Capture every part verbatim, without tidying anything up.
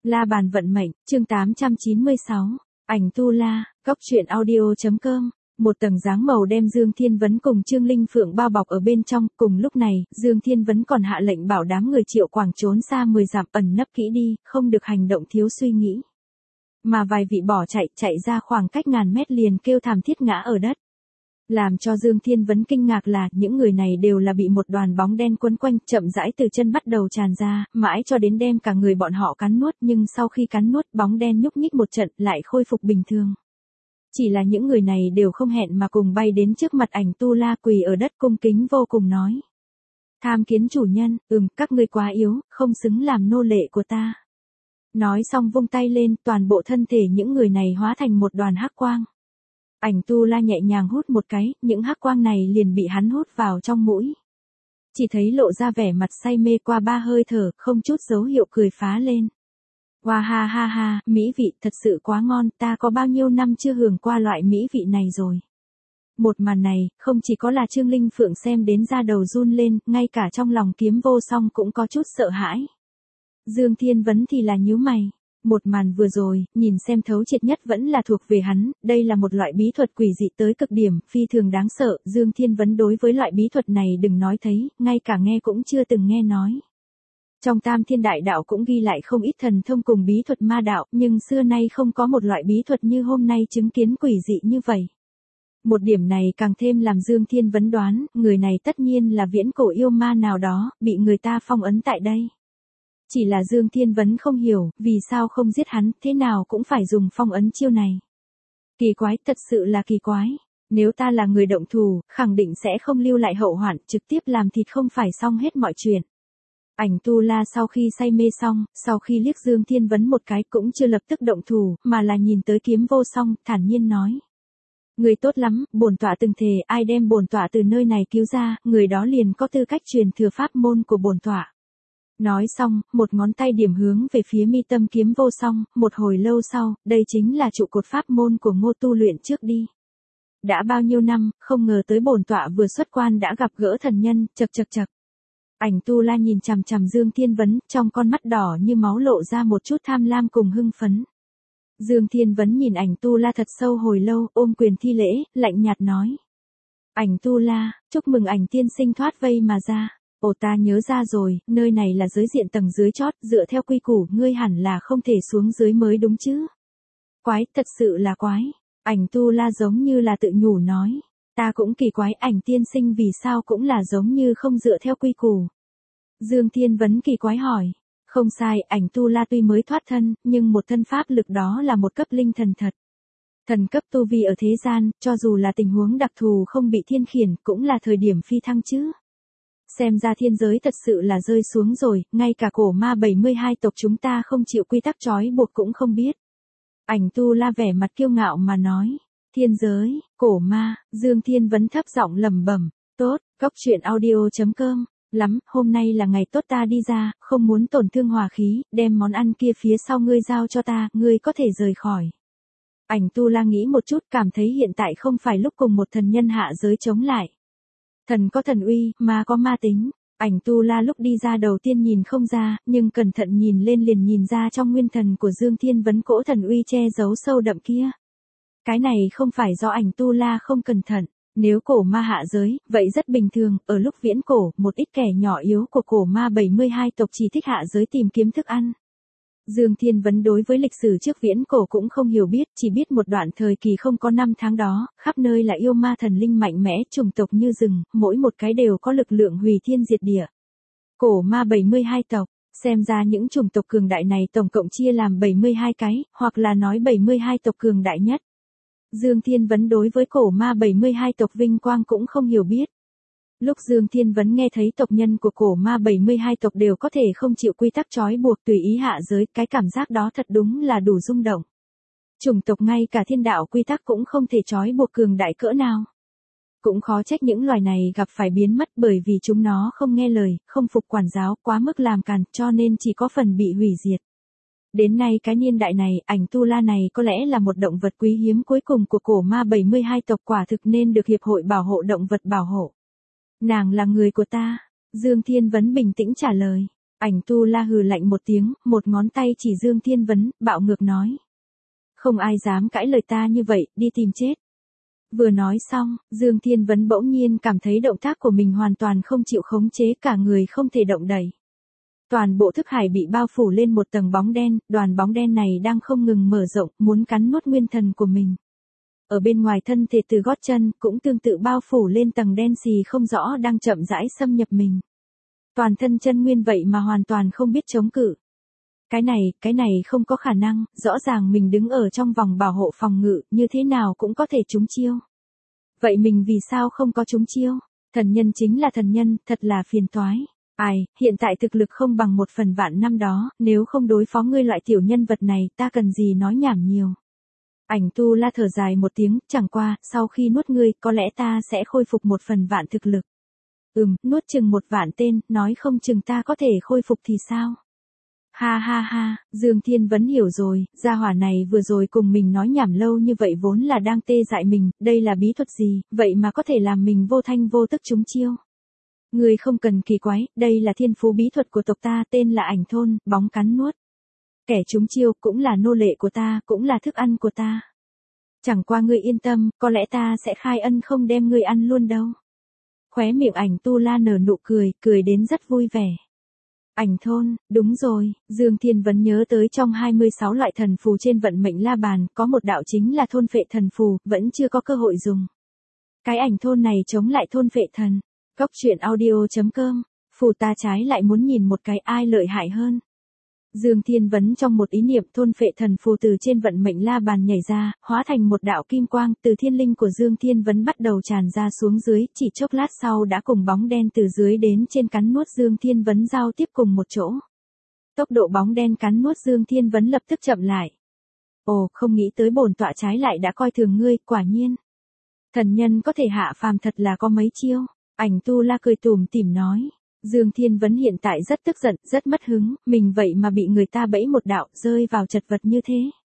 La bàn vận mệnh, chương tám trăm chín mươi sáu, ảnh tu la, góc truyện audio.com. Một tầng dáng màu đem Dương Thiên Vấn cùng Trương Linh Phượng bao bọc ở bên trong, cùng lúc này, Dương Thiên Vấn còn hạ lệnh bảo đám người Triệu Quảng trốn xa mười dặm ẩn nấp kỹ đi, không được hành động thiếu suy nghĩ. Mà vài vị bỏ chạy, chạy ra khoảng cách ngàn mét liền kêu thảm thiết ngã ở đất. Làm cho Dương Thiên Vấn kinh ngạc là, những người này đều là bị một đoàn bóng đen quấn quanh, chậm rãi từ chân bắt đầu tràn ra, mãi cho đến đem cả người bọn họ cắn nuốt, nhưng sau khi cắn nuốt, bóng đen nhúc nhích một trận, lại khôi phục bình thường. Chỉ là những người này đều không hẹn mà cùng bay đến trước mặt ảnh tu la quỳ ở đất cung kính vô cùng nói. Tham kiến chủ nhân, ừm, các ngươi quá yếu, không xứng làm nô lệ của ta. Nói xong vung tay lên, toàn bộ thân thể những người này hóa thành một đoàn hắc quang. Ảnh tu la nhẹ nhàng hút một cái, những hắc quang này liền bị hắn hút vào trong mũi. Chỉ thấy lộ ra vẻ mặt say mê qua ba hơi thở, không chút dấu hiệu cười phá lên. Wow ha ha ha, mỹ vị thật sự quá ngon, ta có bao nhiêu năm chưa hưởng qua loại mỹ vị này rồi. Một màn này, không chỉ có là Trương Linh Phượng xem đến da đầu run lên, ngay cả trong lòng Kiếm Vô Song cũng có chút sợ hãi. Dương Thiên Vấn thì là nhíu mày. Một màn vừa rồi, nhìn xem thấu triệt nhất vẫn là thuộc về hắn, đây là một loại bí thuật quỷ dị tới cực điểm, phi thường đáng sợ, Dương Thiên Vấn đối với loại bí thuật này đừng nói thấy, ngay cả nghe cũng chưa từng nghe nói. Trong Tam Thiên Đại Đạo cũng ghi lại không ít thần thông cùng bí thuật ma đạo, nhưng xưa nay không có một loại bí thuật như hôm nay chứng kiến quỷ dị như vậy. Một điểm này càng thêm làm Dương Thiên Vấn đoán, người này tất nhiên là viễn cổ yêu ma nào đó, bị người ta phong ấn tại đây. Chỉ là Dương Thiên Vấn không hiểu, vì sao không giết hắn, thế nào cũng phải dùng phong ấn chiêu này. Kỳ quái, thật sự là kỳ quái. Nếu ta là người động thủ, khẳng định sẽ không lưu lại hậu hoạn, trực tiếp làm thịt không phải xong hết mọi chuyện. Ảnh tu la sau khi say mê xong, sau khi liếc Dương Thiên Vấn một cái cũng chưa lập tức động thủ, mà là nhìn tới Kiếm Vô Song, thản nhiên nói. Người tốt lắm, bổn tọa từng thề, ai đem bổn tọa từ nơi này cứu ra, người đó liền có tư cách truyền thừa pháp môn của bổn tọa. Nói xong, một ngón tay điểm hướng về phía mi tâm Kiếm Vô Song, một hồi lâu sau, đây chính là trụ cột pháp môn của Ngô tu luyện trước đi. Đã bao nhiêu năm, không ngờ tới bổn tọa vừa xuất quan đã gặp gỡ thần nhân, chậc chậc chậc. Ảnh tu la nhìn chằm chằm Dương Thiên Vấn, trong con mắt đỏ như máu lộ ra một chút tham lam cùng hưng phấn. Dương Thiên Vấn nhìn ảnh tu la thật sâu hồi lâu, ôm quyền thi lễ, lạnh nhạt nói. Ảnh tu la, chúc mừng ảnh tiên sinh thoát vây mà ra. Ồ ta nhớ ra rồi, nơi này là giới diện tầng dưới chót, dựa theo quy củ, ngươi hẳn là không thể xuống dưới mới đúng chứ. Quái, thật sự là quái. Ảnh tu la giống như là tự nhủ nói. Ta cũng kỳ quái, ảnh tiên sinh vì sao cũng là giống như không dựa theo quy củ. Dương Thiên Vấn kỳ quái hỏi. Không sai, ảnh tu la tuy mới thoát thân, nhưng một thân pháp lực đó là một cấp linh thần thật. Thần cấp tu vi ở thế gian, cho dù là tình huống đặc thù không bị thiên khiển, cũng là thời điểm phi thăng chứ. Xem ra thiên giới thật sự là rơi xuống rồi, ngay cả cổ ma bảy mươi hai tộc chúng ta không chịu quy tắc trói buộc cũng không biết. Ảnh tu la vẻ mặt kiêu ngạo mà nói. Thiên giới, cổ ma, Dương Thiên Vấn thấp giọng lẩm bẩm. Tốt, góc truyện audio.com. Lắm, hôm nay là ngày tốt ta đi ra, không muốn tổn thương hòa khí, đem món ăn kia phía sau ngươi giao cho ta, ngươi có thể rời khỏi. Ảnh tu la nghĩ một chút, cảm thấy hiện tại không phải lúc cùng một thần nhân hạ giới chống lại. Thần có thần uy, ma có ma tính. Ảnh tu la lúc đi ra đầu tiên nhìn không ra, nhưng cẩn thận nhìn lên liền nhìn ra trong nguyên thần của Dương Thiên Vấn cỗ thần uy che giấu sâu đậm kia. Cái này không phải do ảnh tu la không cẩn thận. Nếu cổ ma hạ giới, vậy rất bình thường, ở lúc viễn cổ, một ít kẻ nhỏ yếu của cổ ma bảy mươi hai tộc chỉ thích hạ giới tìm kiếm thức ăn. Dương Thiên Vấn đối với lịch sử trước viễn cổ cũng không hiểu biết, chỉ biết một đoạn thời kỳ không có năm tháng đó, khắp nơi là yêu ma thần linh mạnh mẽ, chủng tộc như rừng, mỗi một cái đều có lực lượng hủy thiên diệt địa. Cổ ma bảy mươi hai tộc, xem ra những chủng tộc cường đại này tổng cộng chia làm bảy mươi hai cái, hoặc là nói bảy mươi hai tộc cường đại nhất. Dương Thiên Vấn đối với cổ ma bảy mươi hai tộc vinh quang cũng không hiểu biết. Lúc Dương Thiên Vấn nghe thấy tộc nhân của cổ ma bảy mươi hai tộc đều có thể không chịu quy tắc trói buộc tùy ý hạ giới, cái cảm giác đó thật đúng là đủ rung động. Chủng tộc ngay cả thiên đạo quy tắc cũng không thể trói buộc cường đại cỡ nào. Cũng khó trách những loài này gặp phải biến mất bởi vì chúng nó không nghe lời, không phục quản giáo, quá mức làm càn, cho nên chỉ có phần bị hủy diệt. Đến nay cái niên đại này, ảnh tu la này có lẽ là một động vật quý hiếm cuối cùng của cổ ma bảy mươi hai tộc, quả thực nên được Hiệp hội Bảo hộ Động vật bảo hộ. Nàng là người của ta, Dương Thiên Vấn bình tĩnh trả lời. Ảnh Tu La hừ lạnh một tiếng, một ngón tay chỉ Dương Thiên Vấn, bạo ngược nói. Không ai dám cãi lời ta như vậy, đi tìm chết. Vừa nói xong, Dương Thiên Vấn bỗng nhiên cảm thấy động tác của mình hoàn toàn không chịu khống chế, cả người không thể động đậy. Toàn bộ thức hải bị bao phủ lên một tầng bóng đen, đoàn bóng đen này đang không ngừng mở rộng, muốn cắn nuốt nguyên thần của mình. Ở bên ngoài thân thể từ gót chân, cũng tương tự bao phủ lên tầng đen xì không rõ đang chậm rãi xâm nhập mình. Toàn thân chân nguyên vậy mà hoàn toàn không biết chống cự. Cái này, cái này không có khả năng, rõ ràng mình đứng ở trong vòng bảo hộ phòng ngự, như thế nào cũng có thể trúng chiêu. Vậy mình vì sao không có trúng chiêu? Thần nhân chính là thần nhân, thật là phiền toái. Ai, hiện tại thực lực không bằng một phần vạn năm đó, nếu không đối phó ngươi loại tiểu nhân vật này, ta cần gì nói nhảm nhiều. Ảnh Tu La thở dài một tiếng, chẳng qua, sau khi nuốt ngươi, có lẽ ta sẽ khôi phục một phần vạn thực lực. Ừm, nuốt chừng một vạn tên, nói không chừng ta có thể khôi phục thì sao? Ha ha ha, Dương Thiên Vấn hiểu rồi, gia hỏa này vừa rồi cùng mình nói nhảm lâu như vậy vốn là đang tê dại mình, đây là bí thuật gì, vậy mà có thể làm mình vô thanh vô tức trúng chiêu. Người không cần kỳ quái, đây là thiên phú bí thuật của tộc ta, tên là Ảnh Thôn, bóng cắn nuốt. Kẻ trúng chiêu cũng là nô lệ của ta, cũng là thức ăn của ta. Chẳng qua ngươi yên tâm, có lẽ ta sẽ khai ân không đem ngươi ăn luôn đâu. Khóe miệng Ảnh Tu La nở nụ cười, cười đến rất vui vẻ. Ảnh Thôn, đúng rồi, Dương Thiên Vấn nhớ tới trong hai mươi sáu loại thần phù trên vận mệnh la bàn, có một đạo chính là thôn phệ thần phù, vẫn chưa có cơ hội dùng. Cái Ảnh Thôn này chống lại thôn phệ thần. Góc truyện audio chấm com, phù ta trái lại muốn nhìn một cái ai lợi hại hơn. Dương Thiên Vấn trong một ý niệm thôn phệ thần phù từ trên vận mệnh la bàn nhảy ra, hóa thành một đạo kim quang, từ thiên linh của Dương Thiên Vấn bắt đầu tràn ra xuống dưới, chỉ chốc lát sau đã cùng bóng đen từ dưới đến trên cắn nuốt Dương Thiên Vấn giao tiếp cùng một chỗ. Tốc độ bóng đen cắn nuốt Dương Thiên Vấn lập tức chậm lại. Ồ, không nghĩ tới bổn tọa trái lại đã coi thường ngươi, quả nhiên. Thần nhân có thể hạ phàm thật là có mấy chiêu. Ảnh Tu La cười tủm tỉm nói. Dương Thiên Vấn hiện tại rất tức giận, rất mất hứng, mình vậy mà bị người ta bẫy một đạo, rơi vào chật vật như thế.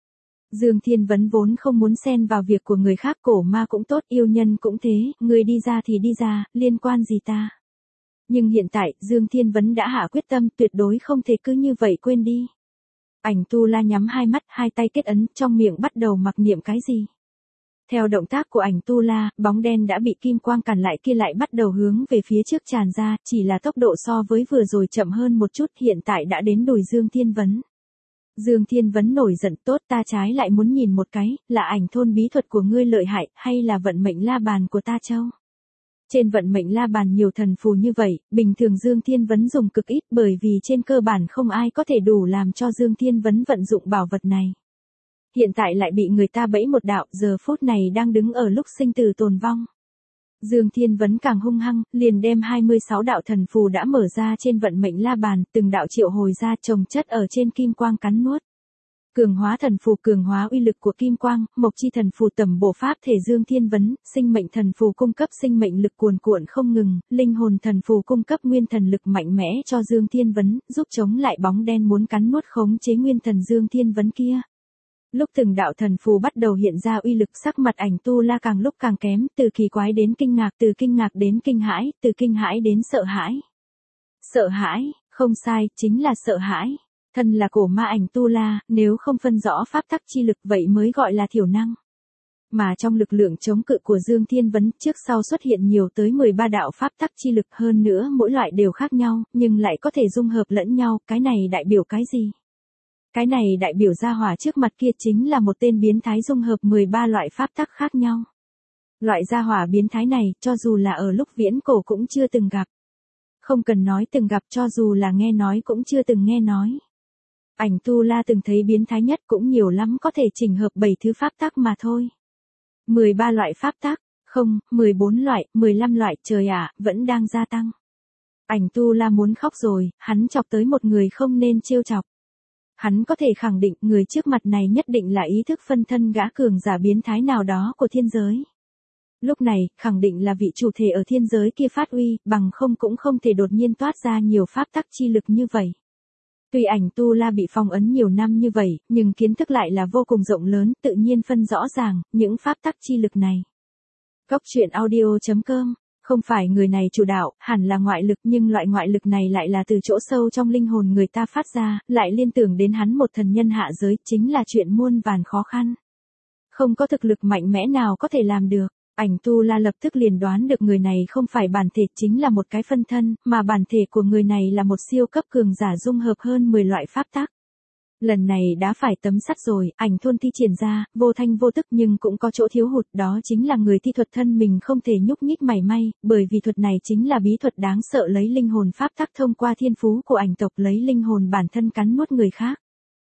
Dương Thiên Vấn vốn không muốn xen vào việc của người khác, cổ ma cũng tốt, yêu nhân cũng thế, người đi ra thì đi ra, liên quan gì ta. Nhưng hiện tại, Dương Thiên Vấn đã hạ quyết tâm, tuyệt đối không thể cứ như vậy quên đi. Ảnh Tu La nhắm hai mắt, hai tay kết ấn, trong miệng bắt đầu mặc niệm cái gì. Theo động tác của Ảnh Tu La, bóng đen đã bị kim quang cản lại kia lại bắt đầu hướng về phía trước tràn ra, chỉ là tốc độ so với vừa rồi chậm hơn một chút, hiện tại đã đến đùi Dương Thiên Vấn. Dương Thiên Vấn nổi giận, tốt, ta trái lại muốn nhìn một cái, là Ảnh Thôn bí thuật của ngươi lợi hại, hay là vận mệnh la bàn của ta châu? Trên vận mệnh la bàn nhiều thần phù như vậy, bình thường Dương Thiên Vấn dùng cực ít, bởi vì trên cơ bản không ai có thể đủ làm cho Dương Thiên Vấn vận dụng bảo vật này. Hiện tại lại bị người ta bẫy một đạo, giờ phút này đang đứng ở lúc sinh tử tồn vong. Dương Thiên Vấn càng hung hăng, liền đem hai mươi sáu đạo thần phù đã mở ra trên vận mệnh la bàn, từng đạo triệu hồi ra chồng chất ở trên kim quang cắn nuốt. Cường hóa thần phù, cường hóa uy lực của kim quang, mộc chi thần phù tầm bổ pháp thể Dương Thiên Vấn, sinh mệnh thần phù cung cấp sinh mệnh lực cuồn cuộn không ngừng, linh hồn thần phù cung cấp nguyên thần lực mạnh mẽ cho Dương Thiên Vấn, giúp chống lại bóng đen muốn cắn nuốt khống chế nguyên thần Dương Thiên Vấn kia. Lúc từng đạo thần phù bắt đầu hiện ra uy lực, sắc mặt Ảnh Tu La càng lúc càng kém, từ kỳ quái đến kinh ngạc, từ kinh ngạc đến kinh hãi, từ kinh hãi đến sợ hãi. Sợ hãi, không sai, chính là sợ hãi. Thân là cổ ma Ảnh Tu La, nếu không phân rõ pháp tắc chi lực vậy mới gọi là thiểu năng. Mà trong lực lượng chống cự của Dương Thiên Vấn, trước sau xuất hiện nhiều tới mười ba đạo pháp tắc chi lực, hơn nữa mỗi loại đều khác nhau, nhưng lại có thể dung hợp lẫn nhau, cái này đại biểu cái gì? Cái này đại biểu gia hỏa trước mặt kia chính là một tên biến thái dung hợp mười ba loại pháp tắc khác nhau. Loại gia hỏa biến thái này, cho dù là ở lúc viễn cổ cũng chưa từng gặp. Không cần nói từng gặp, cho dù là nghe nói cũng chưa từng nghe nói. Ảnh Tu La từng thấy biến thái nhất cũng nhiều lắm, có thể chỉnh hợp bảy thứ pháp tắc mà thôi. mười ba loại pháp tắc, không, mười bốn loại, mười lăm loại, trời ạ, vẫn đang gia tăng. Ảnh Tu La muốn khóc rồi, hắn chọc tới một người không nên trêu chọc. Hắn có thể khẳng định người trước mặt này nhất định là ý thức phân thân gã cường giả biến thái nào đó của thiên giới. Lúc này, khẳng định là vị chủ thể ở thiên giới kia phát uy, bằng không cũng không thể đột nhiên toát ra nhiều pháp tắc chi lực như vậy. Tuy Ảnh Tu La bị phong ấn nhiều năm như vậy, nhưng kiến thức lại là vô cùng rộng lớn, tự nhiên phân rõ ràng, những pháp tắc chi lực này. Góc truyện audio chấm com Không phải người này chủ đạo, hẳn là ngoại lực, nhưng loại ngoại lực này lại là từ chỗ sâu trong linh hồn người ta phát ra, lại liên tưởng đến hắn một thần nhân hạ giới, chính là chuyện muôn vàn khó khăn. Không có thực lực mạnh mẽ nào có thể làm được. Ảnh Tu La lập tức liền đoán được người này không phải bản thể chính là một cái phân thân, mà bản thể của người này là một siêu cấp cường giả dung hợp hơn mười loại pháp tắc. Lần này đã phải tấm sắt rồi, ảnh thôn thi triển ra, vô thanh vô tức nhưng cũng có chỗ thiếu hụt, đó chính là người thi thuật thân mình không thể nhúc nhích mảy may, bởi vì thuật này chính là bí thuật đáng sợ lấy linh hồn pháp tắc thông qua thiên phú của ảnh tộc lấy linh hồn bản thân cắn nuốt người khác.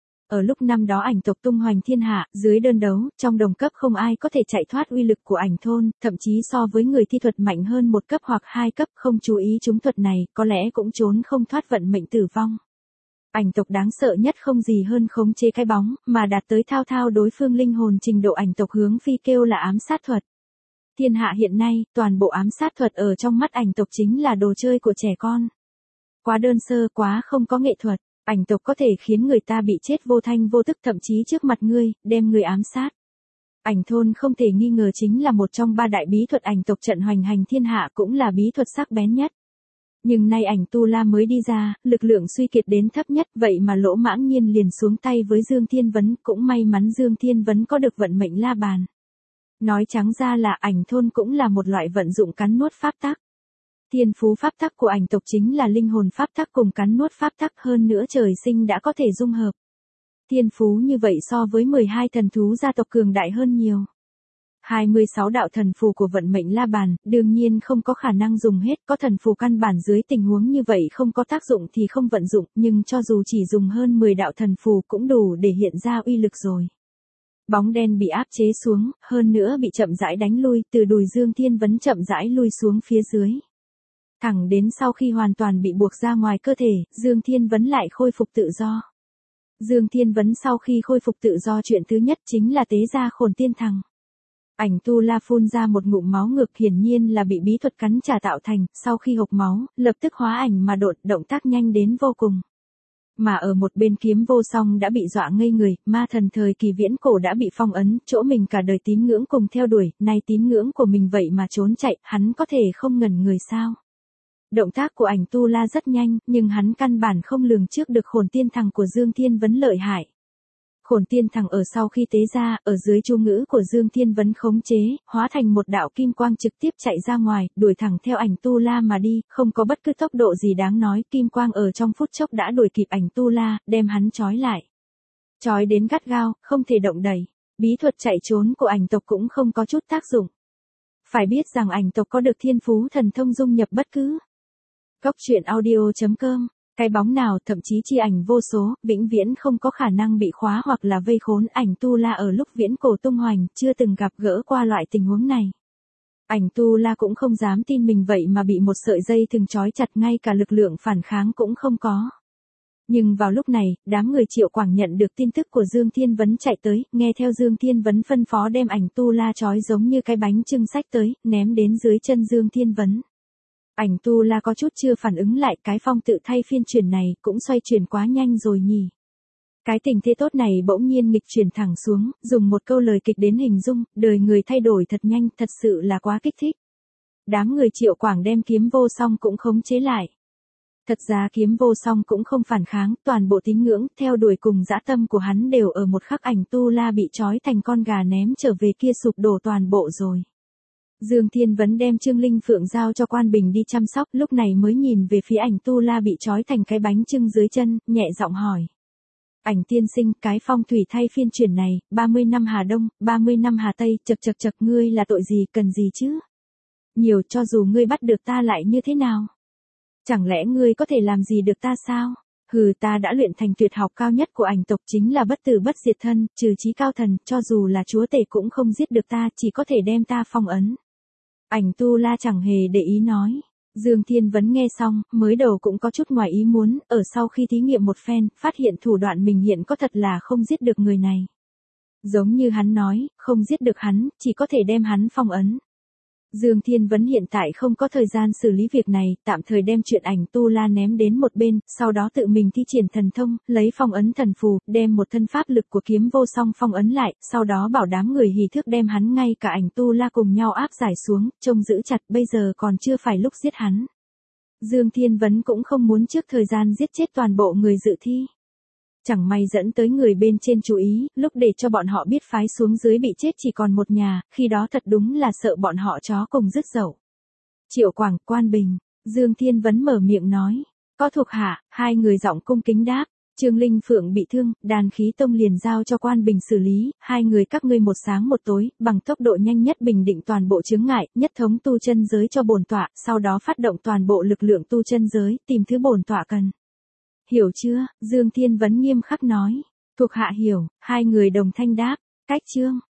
Ở lúc năm đó ảnh tộc tung hoành thiên hạ, dưới đơn đấu, trong đồng cấp không ai có thể chạy thoát uy lực của ảnh thôn, thậm chí so với người thi thuật mạnh hơn một cấp hoặc hai cấp không chú ý chúng thuật này, có lẽ cũng trốn không thoát vận mệnh tử vong. Ảnh tộc đáng sợ nhất không gì hơn khống chế cái bóng, mà đạt tới thao thao đối phương linh hồn trình độ ảnh tộc hướng phi kêu là ám sát thuật. Thiên hạ hiện nay, toàn bộ ám sát thuật ở trong mắt ảnh tộc chính là đồ chơi của trẻ con. Quá đơn sơ, quá không có nghệ thuật. Ảnh tộc có thể khiến người ta bị chết vô thanh vô tức thậm chí trước mặt ngươi, đem người ám sát. Ảnh thôn không thể nghi ngờ chính là một trong ba đại bí thuật ảnh tộc trận hoành hành thiên hạ cũng là bí thuật sắc bén nhất. Nhưng nay ảnh Tu La mới đi ra, lực lượng suy kiệt đến thấp nhất vậy mà lỗ mãng nhiên liền xuống tay với Dương Thiên Vấn, cũng may mắn Dương Thiên Vấn có được vận mệnh la bàn. Nói trắng ra là ảnh thôn cũng là một loại vận dụng cắn nuốt pháp tắc. Thiên phú pháp tắc của ảnh tộc chính là linh hồn pháp tắc cùng cắn nuốt pháp tắc hơn nữa trời sinh đã có thể dung hợp. Thiên phú như vậy so với mười hai thần thú gia tộc cường đại hơn nhiều. hai mươi sáu đạo thần phù của vận mệnh la bàn, đương nhiên không có khả năng dùng hết, có thần phù căn bản dưới tình huống như vậy không có tác dụng thì không vận dụng, nhưng cho dù chỉ dùng hơn mười đạo thần phù cũng đủ để hiện ra uy lực rồi. Bóng đen bị áp chế xuống, hơn nữa bị chậm rãi đánh lui, từ đùi Dương Thiên Vấn chậm rãi lui xuống phía dưới. Thẳng đến sau khi hoàn toàn bị buộc ra ngoài cơ thể, Dương Thiên Vấn lại khôi phục tự do. Dương Thiên Vấn sau khi khôi phục tự do chuyện thứ nhất chính là tế ra khổn tiên thằng. Ảnh Tu La phun ra một ngụm máu ngược hiển nhiên là bị bí thuật cắn trả tạo thành, sau khi hộc máu, lập tức hóa ảnh mà đột, động tác nhanh đến vô cùng. Mà ở một bên Kiếm Vô Song đã bị dọa ngây người, ma thần thời kỳ viễn cổ đã bị phong ấn, chỗ mình cả đời tín ngưỡng cùng theo đuổi, nay tín ngưỡng của mình vậy mà trốn chạy, hắn có thể không ngẩn người sao? Động tác của ảnh Tu La rất nhanh, nhưng hắn căn bản không lường trước được khổn tiên thằng của Dương Thiên Vấn lợi hại. Khổn tiên thằng ở sau khi tế ra, ở dưới chú ngữ của Dương Thiên Vấn khống chế, hóa thành một đạo kim quang trực tiếp chạy ra ngoài, đuổi thẳng theo ảnh Tu La mà đi, không có bất cứ tốc độ gì đáng nói, kim quang ở trong phút chốc đã đuổi kịp ảnh Tu La, đem hắn trói lại. Trói đến gắt gao, không thể động đậy. Bí thuật chạy trốn của ảnh tộc cũng không có chút tác dụng. Phải biết rằng ảnh tộc có được thiên phú thần thông dung nhập bất cứ. Góc truyện audio chấm com, cái bóng nào thậm chí chi ảnh vô số, vĩnh viễn không có khả năng bị khóa hoặc là vây khốn. Ảnh Tu La ở lúc viễn cổ tung hoành, chưa từng gặp gỡ qua loại tình huống này. Ảnh Tu La cũng không dám tin mình vậy mà bị một sợi dây thừng trói chặt, ngay cả lực lượng phản kháng cũng không có. Nhưng vào lúc này, đám người Triệu Quảng nhận được tin tức của Dương Thiên Vấn chạy tới, nghe theo Dương Thiên Vấn phân phó đem ảnh Tu La trói giống như cái bánh chưng xách tới, ném đến dưới chân Dương Thiên Vấn. Ảnh Tu La có chút chưa phản ứng lại, cái phong tự thay phiên chuyển này cũng xoay chuyển quá nhanh rồi nhỉ. Cái tình thế tốt này bỗng nhiên nghịch chuyển thẳng xuống, dùng một câu lời kịch đến hình dung, đời người thay đổi thật nhanh, thật sự là quá kích thích. Đám người Triệu Quảng đem Kiếm Vô Song cũng khống chế lại. Thật ra Kiếm Vô Song cũng không phản kháng, toàn bộ tín ngưỡng, theo đuổi cùng dã tâm của hắn đều ở một khắc ảnh Tu La bị trói thành con gà ném trở về kia sụp đổ toàn bộ rồi. Dương Thiên Vấn đem Trương Linh Phượng giao cho Quan Bình đi chăm sóc, lúc này mới nhìn về phía ảnh Tu La bị trói thành cái bánh chưng dưới chân, nhẹ giọng hỏi. Ảnh tiên sinh, cái phong thủy thay phiên chuyển này, ba mươi năm Hà Đông, ba mươi năm Hà Tây, chật chật chật, ngươi là tội gì, cần gì chứ? Nhiều, cho dù ngươi bắt được ta lại như thế nào? Chẳng lẽ ngươi có thể làm gì được ta sao? Hừ, ta đã luyện thành tuyệt học cao nhất của ảnh tộc chính là bất tử bất diệt thân, trừ chí cao thần, cho dù là chúa tể cũng không giết được ta, chỉ có thể đem ta phong ấn. Ảnh Tu La chẳng hề để ý nói. Dương Thiên Vấn nghe xong, mới đầu cũng có chút ngoài ý muốn, ở sau khi thí nghiệm một phen, phát hiện thủ đoạn mình hiện có thật là không giết được người này. Giống như hắn nói, không giết được hắn, chỉ có thể đem hắn phong ấn. Dương Thiên Vấn hiện tại không có thời gian xử lý việc này, tạm thời đem chuyện ảnh tu la ném đến một bên, sau đó tự mình thi triển thần thông, lấy phong ấn thần phù, đem một thân pháp lực của kiếm vô song phong ấn lại, sau đó bảo đám người hỉ thức đem hắn ngay cả ảnh tu la cùng nhau áp giải xuống, trông giữ chặt, bây giờ còn chưa phải lúc giết hắn. Dương Thiên Vấn cũng không muốn trước thời gian giết chết toàn bộ người dự thi. Chẳng may dẫn tới người bên trên chú ý, lúc để cho bọn họ biết phái xuống dưới bị chết chỉ còn một nhà, khi đó thật đúng là sợ bọn họ chó cùng dứt dậu. Triệu Quảng, Quan Bình, Dương Thiên Vấn mở miệng nói, có thuộc hạ, hai người giọng cung kính đáp, Trương Linh Phượng bị thương, đàn khí tông liền giao cho Quan Bình xử lý, hai người các ngươi một sáng một tối, bằng tốc độ nhanh nhất bình định toàn bộ chướng ngại, nhất thống tu chân giới cho bổn tọa, sau đó phát động toàn bộ lực lượng tu chân giới, tìm thứ bổn tọa cần. Hiểu chưa? Dương Thiên Vấn nghiêm khắc nói. Thuộc hạ hiểu, hai người đồng thanh đáp. Cách chương.